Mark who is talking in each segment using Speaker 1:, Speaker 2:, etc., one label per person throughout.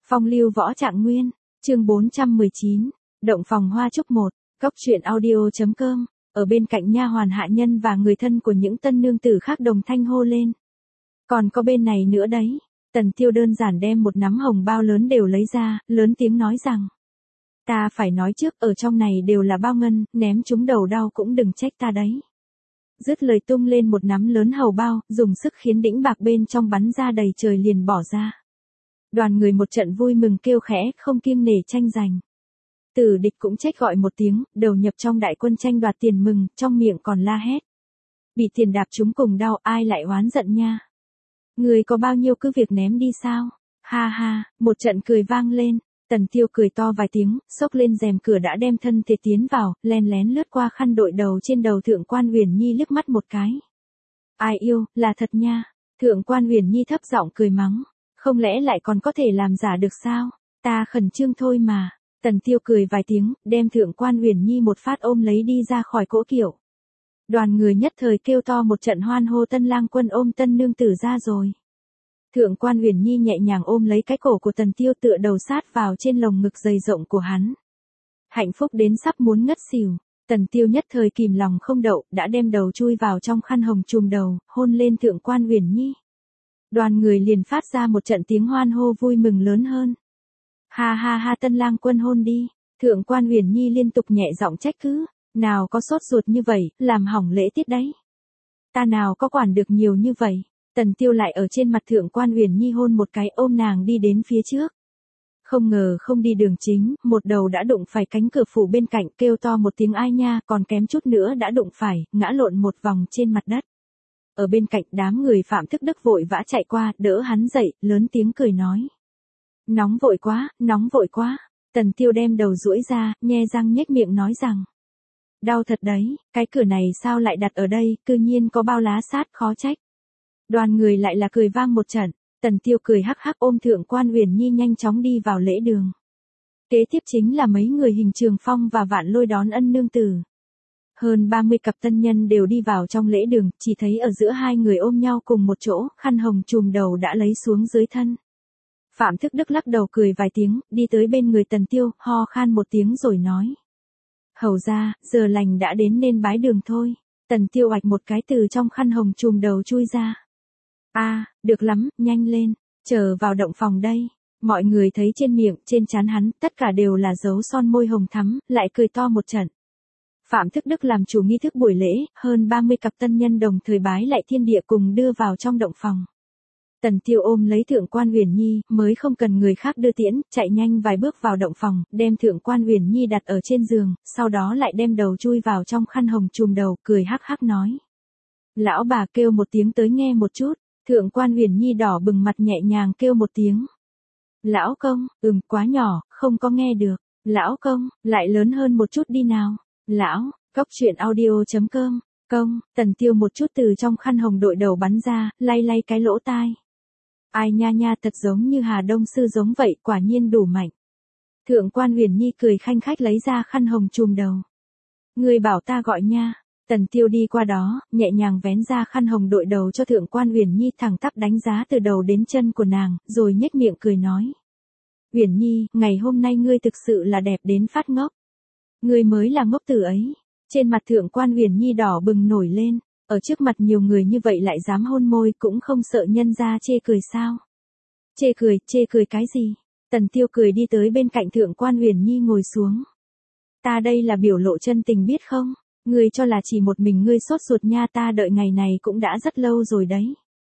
Speaker 1: Phong lưu võ trạng nguyên, chương 419, động phòng hoa trúc 1, cóc truyện audio.com, ở bên cạnh nha hoàn hạ nhân và người thân của những tân nương tử khác đồng thanh hô lên. Còn có bên này nữa đấy, Tần Tiêu đơn giản đem một nắm hồng bao lớn đều lấy ra, lớn tiếng nói rằng. Ta phải nói trước, ở trong này đều là bao ngân, ném chúng đầu đau cũng đừng trách ta đấy. Dứt lời tung lên một nắm lớn hầu bao, dùng sức khiến đĩnh bạc bên trong bắn ra đầy trời liền bỏ ra. Đoàn người một trận vui mừng kêu khẽ, không kiêng nể tranh giành. Tử địch cũng trách gọi một tiếng, đầu nhập trong đại quân tranh đoạt tiền mừng, trong miệng còn la hét. Bị tiền đạp chúng cùng đau, ai lại oán giận nha. Người có bao nhiêu cứ việc ném đi sao? Ha ha, một trận cười vang lên. Tần Tiêu cười to vài tiếng, xốc lên rèm cửa đã đem thân thể tiến vào, len lén lướt qua khăn đội đầu trên đầu Thượng quan Huyền Nhi liếc mắt một cái. Ai yêu, là thật nha. Thượng quan Huyền Nhi thấp giọng cười mắng. Không lẽ lại còn có thể làm giả được sao? Ta khẩn trương thôi mà. Tần Tiêu cười vài tiếng, đem Thượng quan Huyền Nhi một phát ôm lấy đi ra khỏi cỗ kiệu. Đoàn người nhất thời kêu to một trận hoan hô, tân lang quân ôm tân nương tử ra rồi. Thượng quan Huyền Nhi nhẹ nhàng ôm lấy cái cổ của Tần Tiêu, tựa đầu sát vào trên lồng ngực dày rộng của hắn. Hạnh phúc đến sắp muốn ngất xỉu. Tần Tiêu nhất thời kìm lòng không đậu, đã đem đầu chui vào trong khăn hồng trùm đầu, hôn lên Thượng quan Huyền Nhi. Đoàn người liền phát ra một trận tiếng hoan hô vui mừng lớn hơn. Ha ha ha, tân lang quân hôn đi. Thượng quan Huyền Nhi liên tục nhẹ giọng trách cứ. Nào có sốt ruột như vậy, làm hỏng lễ tiết đấy. Ta nào có quản được nhiều như vậy. Tần Tiêu lại ở trên mặt Thượng quan Huyền Nhi hôn một cái, ôm nàng đi đến phía trước. Không ngờ không đi đường chính, một đầu đã đụng phải cánh cửa phủ bên cạnh, kêu to một tiếng ai nha, còn kém chút nữa đã đụng phải, ngã lộn một vòng trên mặt đất. Ở bên cạnh đám người Phạm Thức Đức vội vã chạy qua, đỡ hắn dậy, lớn tiếng cười nói. Nóng vội quá, nóng vội quá. Tần Tiêu đem đầu duỗi ra, nhe răng nhếch miệng nói rằng. Đau thật đấy, cái cửa này sao lại đặt ở đây, cư nhiên có bao lá sát, khó trách. Đoàn người lại là cười vang một trận, Tần Tiêu cười hắc hắc ôm Thượng quan Huyền Nhi nhanh chóng đi vào lễ đường. Kế tiếp chính là mấy người Hình Trường Phong và Vạn Lôi đón ân nương tử. Hơn 30 cặp tân nhân đều đi vào trong lễ đường, chỉ thấy ở giữa hai người ôm nhau cùng một chỗ, khăn hồng trùm đầu đã lấy xuống dưới thân. Phạm Thức Đức lắc đầu cười vài tiếng, đi tới bên người Tần Tiêu, ho khan một tiếng rồi nói. Hầu ra, giờ lành đã đến nên bái đường thôi. Tần Tiêu oạch một cái từ trong khăn hồng trùm đầu chui ra. Được lắm, nhanh lên, chờ vào động phòng đây. Mọi người thấy trên miệng, trên trán hắn, tất cả đều là dấu son môi hồng thắm, lại cười to một trận. Phạm Thức Đức làm chủ nghi thức buổi lễ, hơn 30 cặp tân nhân đồng thời bái lại thiên địa cùng đưa vào trong động phòng. Tần Tiêu ôm lấy Thượng quan Huyền Nhi, mới không cần người khác đưa tiễn, chạy nhanh vài bước vào động phòng, đem Thượng quan Huyền Nhi đặt ở trên giường, sau đó lại đem đầu chui vào trong khăn hồng trùm đầu, cười hắc hắc nói. Lão bà kêu một tiếng tới nghe một chút. Thượng quan Huyền Nhi đỏ bừng mặt nhẹ nhàng kêu một tiếng. Lão công, quá nhỏ, không có nghe được. Lão công, lại lớn hơn một chút đi nào. Lão, cóc truyện audio.com, công, Tần Tiêu một chút từ trong khăn hồng đội đầu bắn ra, lay lay cái lỗ tai. Ai nha nha, thật giống như Hà Đông Sư giống vậy, quả nhiên đủ mạnh. Thượng quan Huyền Nhi cười khanh khách lấy ra khăn hồng trùm đầu. Người bảo ta gọi nha. Tần Tiêu đi qua đó, nhẹ nhàng vén ra khăn hồng đội đầu cho Thượng quan Huyền Nhi, thẳng tắp đánh giá từ đầu đến chân của nàng, rồi nhếch miệng cười nói. Huyền Nhi, ngày hôm nay ngươi thực sự là đẹp đến phát ngốc. Ngươi mới là ngốc tử ấy. Trên mặt Thượng quan Huyền Nhi đỏ bừng nổi lên, ở trước mặt nhiều người như vậy lại dám hôn môi, cũng không sợ nhân gia chê cười sao. Chê cười cái gì? Tần Tiêu cười đi tới bên cạnh Thượng quan Huyền Nhi ngồi xuống. Ta đây là biểu lộ chân tình biết không? Ngươi cho là chỉ một mình ngươi sốt ruột nha, ta đợi ngày này cũng đã rất lâu rồi đấy.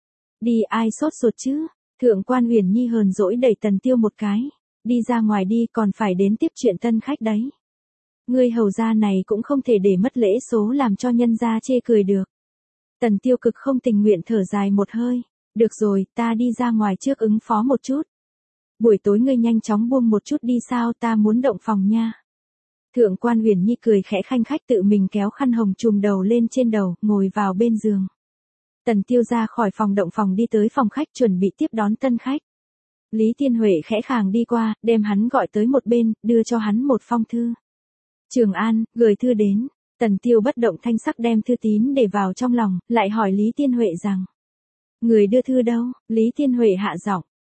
Speaker 1: Đi, ai sốt ruột chứ? Thượng quan Huyền Nhi hờn dỗi đẩy Tần Tiêu một cái. Đi ra ngoài đi, còn phải đến tiếp chuyện tân khách đấy. Ngươi hầu gia này cũng không thể để mất lễ số làm cho nhân gia chê cười được. Tần Tiêu cực không tình nguyện thở dài một hơi. Được rồi, ta đi ra ngoài trước ứng phó một chút. Buổi tối ngươi nhanh chóng buông một chút đi sao, ta muốn động phòng nha. Thượng quan Huyền Nhi cười khẽ khanh khách tự mình kéo khăn hồng trùm đầu lên trên đầu, ngồi vào bên giường. Tần Tiêu ra khỏi phòng động phòng đi tới phòng khách chuẩn bị tiếp đón tân khách. Lý Tiên Huệ khẽ khàng đi qua, đem hắn gọi tới một bên, đưa cho hắn một phong thư. Trường An, gửi thư đến. Tần Tiêu bất động thanh sắc đem thư tín để vào trong lòng, lại hỏi Lý Tiên Huệ rằng. Người đưa thư đâu? Lý Tiên Huệ hạ giọng.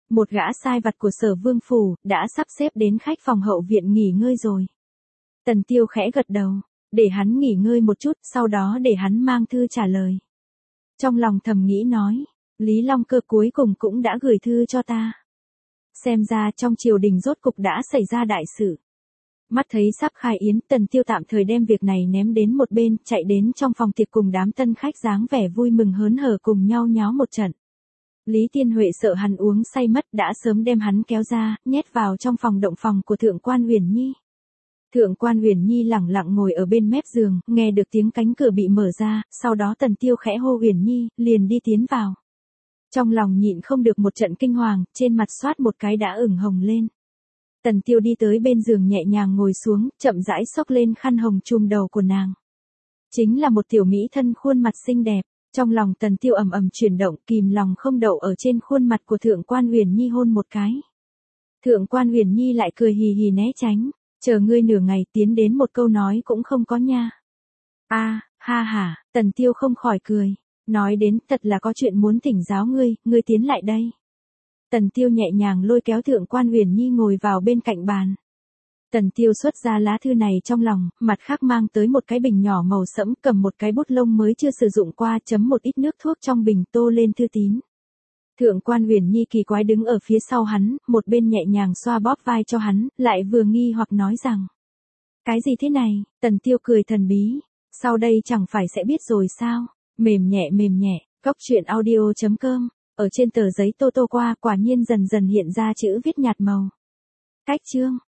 Speaker 1: Một gã sai vặt của Sở Vương phủ đã sắp xếp đến khách phòng hậu viện nghỉ ngơi rồi. Tần Tiêu khẽ gật đầu, để hắn nghỉ ngơi một chút, sau đó để hắn mang thư trả lời. Trong lòng thầm nghĩ nói, Lý Long Cơ cuối cùng cũng đã gửi thư cho ta. Xem ra trong triều đình rốt cục đã xảy ra đại sự. Mắt thấy sắp khai yến, Tần Tiêu tạm thời đem việc này ném đến một bên, chạy đến trong phòng tiệc cùng đám tân khách dáng vẻ vui mừng hớn hở cùng nhau nháo một trận. Lý Tiên Huệ sợ hắn uống say mất đã sớm đem hắn kéo ra, nhét vào trong phòng động phòng của Thượng quan Uyển Nhi. Thượng quan Uyển Nhi lẳng lặng ngồi ở bên mép giường, nghe được tiếng cánh cửa bị mở ra, sau đó Tần Tiêu khẽ hô Uyển Nhi, liền đi tiến vào. Trong lòng nhịn không được một trận kinh hoàng, trên mặt xoát một cái đã ửng hồng lên. Tần Tiêu đi tới bên giường nhẹ nhàng ngồi xuống, chậm rãi xốc lên khăn hồng trùm đầu của nàng. Chính là một tiểu mỹ thân khuôn mặt xinh đẹp. Trong lòng Tần Tiêu ầm ầm chuyển động, kìm lòng không đậu ở trên khuôn mặt của Thượng quan Uyển Nhi hôn một cái. Thượng quan Uyển Nhi lại cười hì hì né tránh, chờ ngươi nửa ngày tiến đến một câu nói cũng không có nha. A, ha ha, Tần Tiêu không khỏi cười, nói đến thật là có chuyện muốn thỉnh giáo ngươi tiến lại đây. Tần Tiêu nhẹ nhàng lôi kéo Thượng quan Uyển Nhi ngồi vào bên cạnh bàn. Tần Tiêu xuất ra lá thư này trong lòng, mặt khác mang tới một cái bình nhỏ màu sẫm, cầm một cái bút lông mới chưa sử dụng qua, chấm một ít nước thuốc trong bình, tô lên thư tín. Thượng quan Uyển Nhi kỳ quái đứng ở phía sau hắn, một bên nhẹ nhàng xoa bóp vai cho hắn, lại vừa nghi hoặc nói rằng: cái gì thế này? Tần Tiêu cười thần bí, sau đây chẳng phải sẽ biết rồi sao? Mềm nhẹ, coctruyện audio.com, ở trên tờ giấy tô tô qua, quả nhiên dần dần hiện ra chữ viết nhạt màu. Cách chương